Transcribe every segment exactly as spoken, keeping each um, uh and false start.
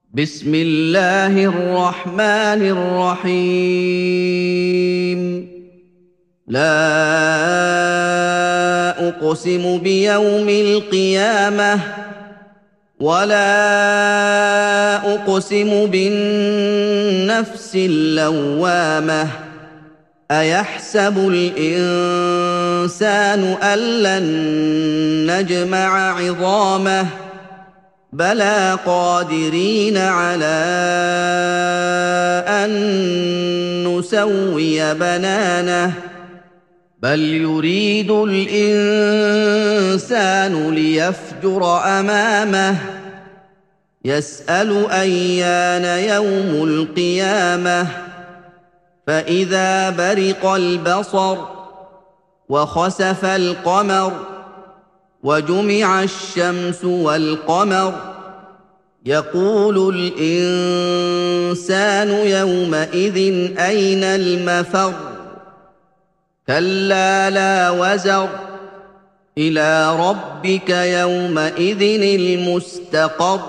بسم الله الرحمن الرحيم لا أقسم بيوم القيامة ولا أقسم بالنفس اللوامة أيحسب الإنسان أن لن نجمع عظامه بلى قادرين على أن نسوي بنانه بل يريد الإنسان ليفجر أمامه يسأل أيان يوم القيامة فإذا برق البصر وخسف القمر وجمع الشمس والقمر يقول الإنسان يومئذ أين المفر كلا لا وزر إلى ربك يومئذ المستقر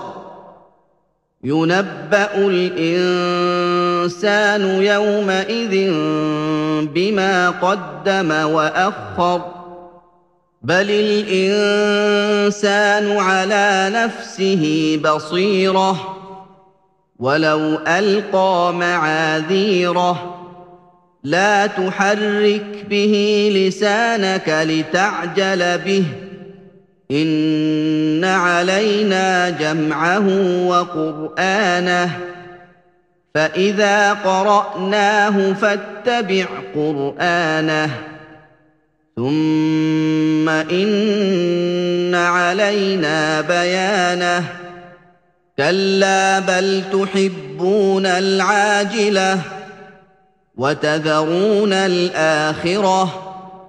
ينبأ الإنسان يومئذ بما قدم وأخر بل الإنسان على نفسه بصيرة ولو ألقى معاذيره لا تحرك به لسانك لتعجل به إن علينا جمعه وقرآنه فإذا قرأناه فاتبع قرآنه ثم إن علينا بيانه كلا بل تحبون العاجلة وتذرون الآخرة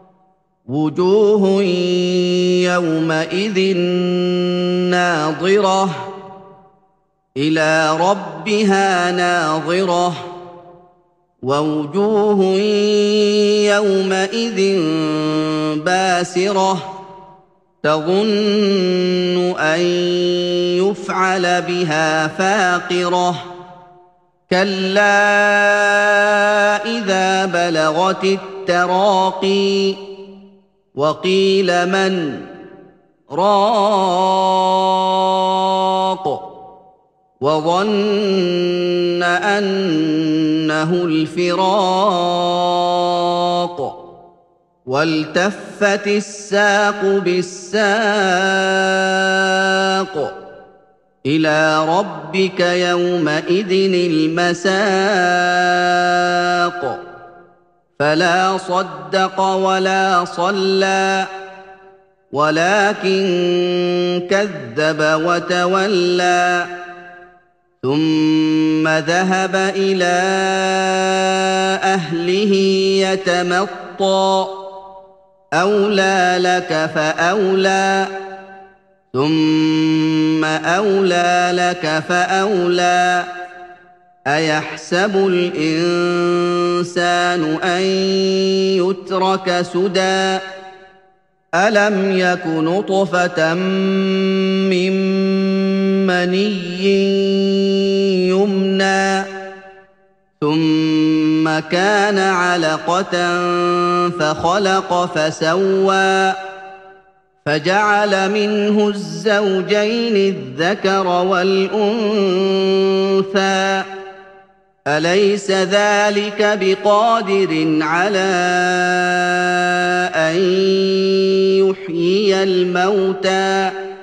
وجوه يومئذ ناظرة إلى ربها ناظرة ووجوه يومئذ باسرة تظن أن يفعل بها فاقرة كلا إذا بلغت التراقي وقيل من راق وظن أنه الفراق والتفت الساق بالساق إلى ربك يومئذ المساق فلا صدق ولا صلى ولكن كذب وتولى ثم ذهب إلى أهله يتمطى أولى لك فأولى ثم أولى لك فأولى أيحسب الإنسان أن يترك سدى ألم يك نطفة من مني يمنى ثم كان علقة فخلق فسوى فجعل منه الزوجين الذكر والأنثى أليس ذلك بقادر على أن يحيي الموتى